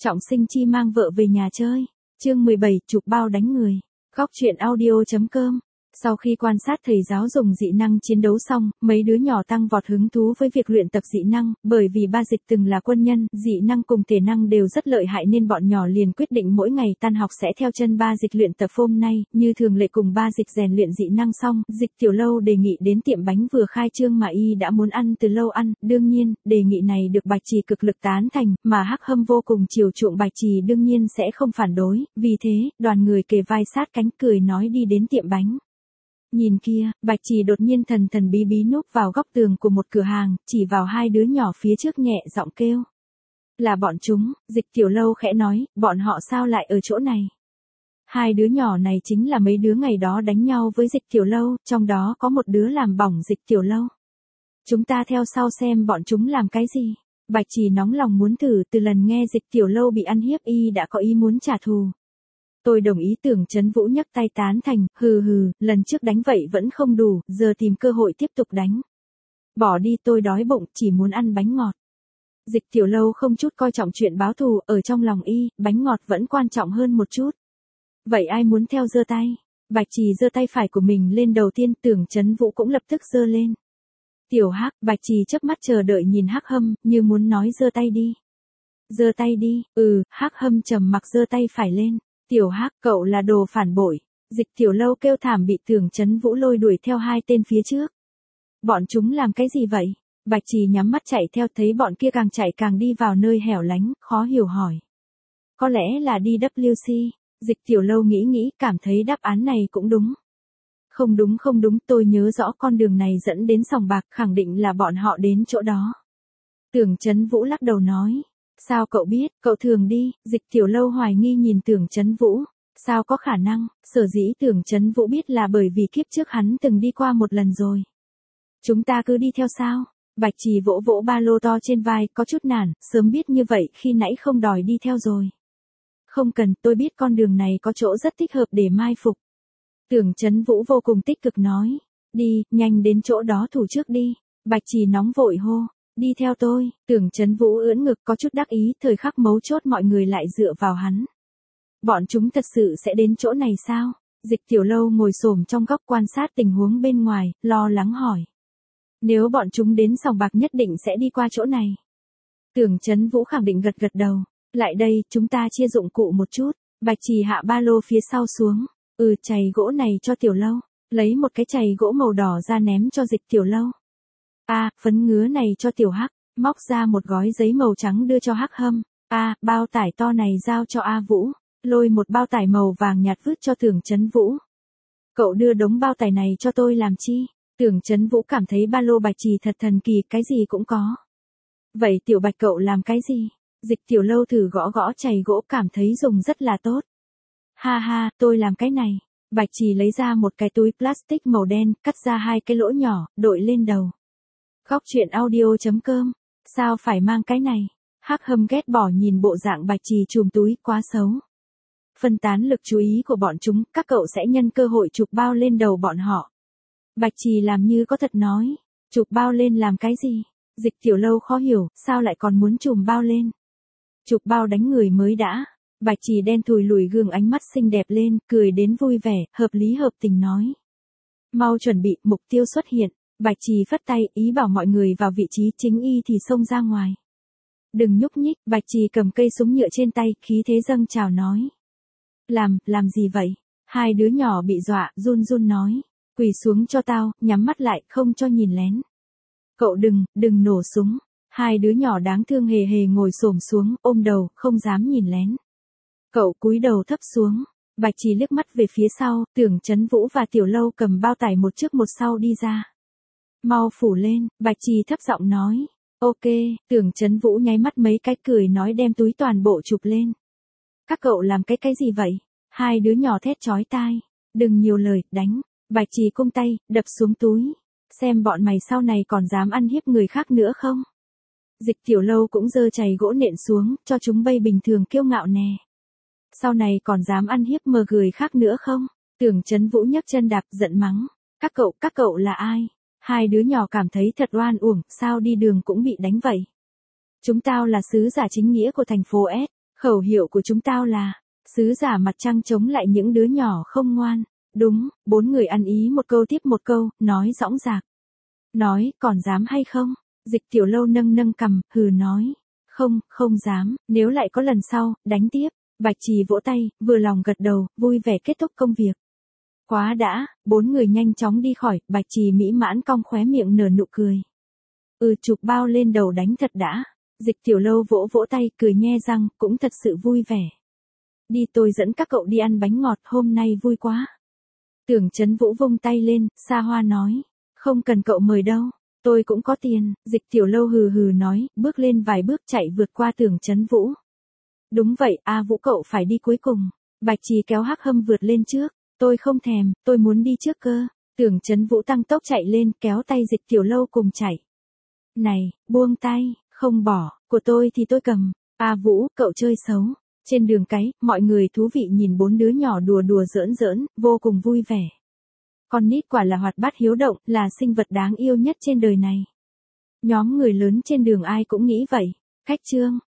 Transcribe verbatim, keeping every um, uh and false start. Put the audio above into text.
Trọng Sinh Chi mang vợ về nhà chơi. Chương mười bảy, chụp bao đánh người. Góc truyện audio.com. Sau khi quan sát thầy giáo dùng dị năng chiến đấu xong, mấy đứa nhỏ tăng vọt hứng thú với việc luyện tập dị năng, bởi vì ba Dịch từng là quân nhân, dị năng cùng thể năng đều rất lợi hại nên bọn nhỏ liền quyết định mỗi ngày tan học sẽ theo chân ba Dịch luyện tập. Hôm nay, như thường lệ cùng ba Dịch rèn luyện dị năng xong, Dịch Tiểu Lâu đề nghị đến tiệm bánh vừa khai trương mà y đã muốn ăn từ lâu ăn, đương nhiên, đề nghị này được Bạch Trì cực lực tán thành, mà Hắc Hâm vô cùng chiều chuộng Bạch Trì đương nhiên sẽ không phản đối, vì thế, đoàn người kề vai sát cánh cười nói đi đến tiệm bánh. Nhìn kia, Bạch Trì đột nhiên thần thần bí bí núp vào góc tường của một cửa hàng, chỉ vào hai đứa nhỏ phía trước nhẹ giọng kêu. Là bọn chúng, Dịch Tiểu Lâu khẽ nói, bọn họ sao lại ở chỗ này? Hai đứa nhỏ này chính là mấy đứa ngày đó đánh nhau với Dịch Tiểu Lâu, trong đó có một đứa làm bỏng Dịch Tiểu Lâu. Chúng ta theo sau xem bọn chúng làm cái gì. Bạch Trì nóng lòng muốn thử, từ lần nghe Dịch Tiểu Lâu bị ăn hiếp y đã có ý muốn trả thù. Tôi đồng ý. Tưởng Chấn Vũ nhấc tay tán thành, hừ hừ, lần trước đánh vậy vẫn không đủ, giờ tìm cơ hội tiếp tục đánh. Bỏ đi, tôi đói bụng, chỉ muốn ăn bánh ngọt. Dịch Tiểu Lâu không chút coi trọng chuyện báo thù, ở trong lòng y, bánh ngọt vẫn quan trọng hơn một chút. Vậy ai muốn theo giơ tay? Bạch Trì giơ tay phải của mình lên đầu tiên, Tưởng Chấn Vũ cũng lập tức giơ lên. Tiểu Hắc, Bạch Trì chớp mắt chờ đợi nhìn Hắc Hâm, như muốn nói giơ tay đi. Giơ tay đi, ừ, Hắc Hâm trầm mặc giơ tay phải lên. Tiểu Hắc, cậu là đồ phản bội. Dịch Tiểu Lâu kêu thảm bị Tưởng Chấn Vũ lôi đuổi theo hai tên phía trước. Bọn chúng làm cái gì vậy? Bạch Trì nhắm mắt chạy theo, thấy bọn kia càng chạy càng đi vào nơi hẻo lánh, khó hiểu hỏi. Có lẽ là đi W C. Dịch Tiểu Lâu nghĩ nghĩ, cảm thấy đáp án này cũng đúng. Không đúng không đúng, tôi nhớ rõ con đường này dẫn đến sòng bạc, khẳng định là bọn họ đến chỗ đó. Tưởng Chấn Vũ lắc đầu nói. Sao cậu biết, cậu thường đi? Dịch Tiểu Lâu hoài nghi nhìn Tưởng Chấn Vũ. Sao có khả năng, sở dĩ Tưởng Chấn Vũ biết là bởi vì kiếp trước hắn từng đi qua một lần rồi. Chúng ta cứ đi theo sao? Bạch Trì vỗ vỗ ba lô to trên vai, có chút nản, sớm biết như vậy khi nãy không đòi đi theo rồi. Không cần, tôi biết con đường này có chỗ rất thích hợp để mai phục. Tưởng Chấn Vũ vô cùng tích cực nói. Đi, nhanh đến chỗ đó thủ trước đi. Bạch Trì nóng vội hô. Đi theo tôi. Tưởng Chấn Vũ ưỡn ngực có chút đắc ý, thời khắc mấu chốt mọi người lại dựa vào hắn. Bọn chúng thật sự sẽ đến chỗ này sao? Dịch Tiểu Lâu ngồi xổm trong góc quan sát tình huống bên ngoài, lo lắng hỏi. Nếu bọn chúng đến sòng bạc nhất định sẽ đi qua chỗ này. Tưởng Chấn Vũ khẳng định gật gật đầu. Lại đây, chúng ta chia dụng cụ một chút. Bạch Trì hạ ba lô phía sau xuống. Ừ, chày gỗ này cho Tiểu Lâu. Lấy một cái chày gỗ màu đỏ ra ném cho Dịch Tiểu Lâu. A, à, phấn ngứa này cho Tiểu Hắc, móc ra một gói giấy màu trắng đưa cho Hắc Hâm. A, à, bao tải to này giao cho A Vũ, lôi một bao tải màu vàng nhạt vứt cho Tưởng Chấn Vũ. Cậu đưa đống bao tải này cho tôi làm chi? Tưởng Chấn Vũ cảm thấy ba lô Bạch Trì thật thần kỳ, cái gì cũng có. Vậy Tiểu Bạch cậu làm cái gì? Dịch Tiểu Lâu thử gõ gõ chày gỗ, cảm thấy dùng rất là tốt. Ha ha, tôi làm cái này. Bạch Trì lấy ra một cái túi plastic màu đen, cắt ra hai cái lỗ nhỏ, đội lên đầu. Góc truyện audio.com. Sao phải mang cái này? Hắc Hâm ghét bỏ nhìn bộ dạng Bạch Trì chùm túi, quá xấu. Phân tán lực chú ý của bọn chúng, các cậu sẽ nhân cơ hội chụp bao lên đầu bọn họ. Bạch Trì làm như có thật nói. Chụp bao lên làm cái gì? Dịch Tiểu Lâu khó hiểu, sao lại còn muốn chùm bao lên? Chụp bao đánh người mới đã. Bạch Trì đen thùi lùi gương ánh mắt xinh đẹp lên, cười đến vui vẻ, hợp lý hợp tình nói. Mau chuẩn bị, mục tiêu xuất hiện. Bạch Trì phất tay, ý bảo mọi người vào vị trí, chính y thì xông ra ngoài. Đừng nhúc nhích. Bạch Trì cầm cây súng nhựa trên tay, khí thế dâng trào nói. Làm, làm gì vậy? Hai đứa nhỏ bị dọa, run run nói. Quỳ xuống cho tao, nhắm mắt lại, không cho nhìn lén. Cậu đừng, đừng nổ súng. Hai đứa nhỏ đáng thương hề hề ngồi xổm xuống, ôm đầu, không dám nhìn lén. Cậu cúi đầu thấp xuống. Bạch Trì liếc mắt về phía sau, Tưởng Chấn Vũ và Tiểu Lâu cầm bao tải một trước một sau đi ra. Mau phủ lên, Bạch Trì thấp giọng nói. Ok, Tưởng Chấn Vũ nháy mắt mấy cái cười nói đem túi toàn bộ chụp lên. Các cậu làm cái cái gì vậy? Hai đứa nhỏ thét chói tai. Đừng nhiều lời, đánh. Bạch Trì cung tay, đập xuống túi. Xem bọn mày sau này còn dám ăn hiếp người khác nữa không? Dịch Tiểu Lâu cũng giơ chày gỗ nện xuống, cho chúng bay bình thường kiêu ngạo nè. Sau này còn dám ăn hiếp mờ người khác nữa không? Tưởng Chấn Vũ nhấc chân đạp giận mắng. Các cậu, các cậu là ai? Hai đứa nhỏ cảm thấy thật oan uổng, sao đi đường cũng bị đánh vậy? Chúng tao là sứ giả chính nghĩa của thành phố S, Khẩu hiệu của chúng tao là, sứ giả mặt trăng chống lại những đứa nhỏ không ngoan. Đúng, bốn người ăn ý một câu tiếp một câu, nói dõng dạc. Nói, còn dám hay không? Dịch Tiểu Lâu nâng nâng cằm, hừ nói. Không, không dám, nếu lại có lần sau, đánh tiếp. Bạch Trì vỗ tay, vừa lòng gật đầu, vui vẻ kết thúc công việc. Quá đã, bốn người nhanh chóng đi khỏi, Bạch Trì mỹ mãn cong khóe miệng nở nụ cười. Ừ, chụp bao lên đầu đánh thật đã. Dịch Tiểu Lâu vỗ vỗ tay, cười nhe răng, cũng thật sự vui vẻ. Đi, tôi dẫn các cậu đi ăn bánh ngọt, hôm nay vui quá. Tưởng Chấn Vũ vung tay lên, xa hoa nói. Không cần cậu mời đâu, tôi cũng có tiền. Dịch Tiểu Lâu hừ hừ nói, bước lên vài bước chạy vượt qua Tưởng Chấn Vũ. Đúng vậy, A Vũ cậu phải đi cuối cùng. Bạch Trì kéo Hắc Hâm vượt lên trước. Tôi không thèm, tôi muốn đi trước cơ. Tưởng Chấn Vũ tăng tốc chạy lên, kéo tay Dịch Tiểu Lâu cùng chạy. Này, buông tay, không bỏ, của tôi thì tôi cầm. A Vũ, cậu chơi xấu. Trên đường cái, mọi người thú vị nhìn bốn đứa nhỏ đùa đùa giỡn giỡn, vô cùng vui vẻ. Con nít quả là hoạt bát hiếu động, là sinh vật đáng yêu nhất trên đời này. Nhóm người lớn trên đường ai cũng nghĩ vậy. Khách trương,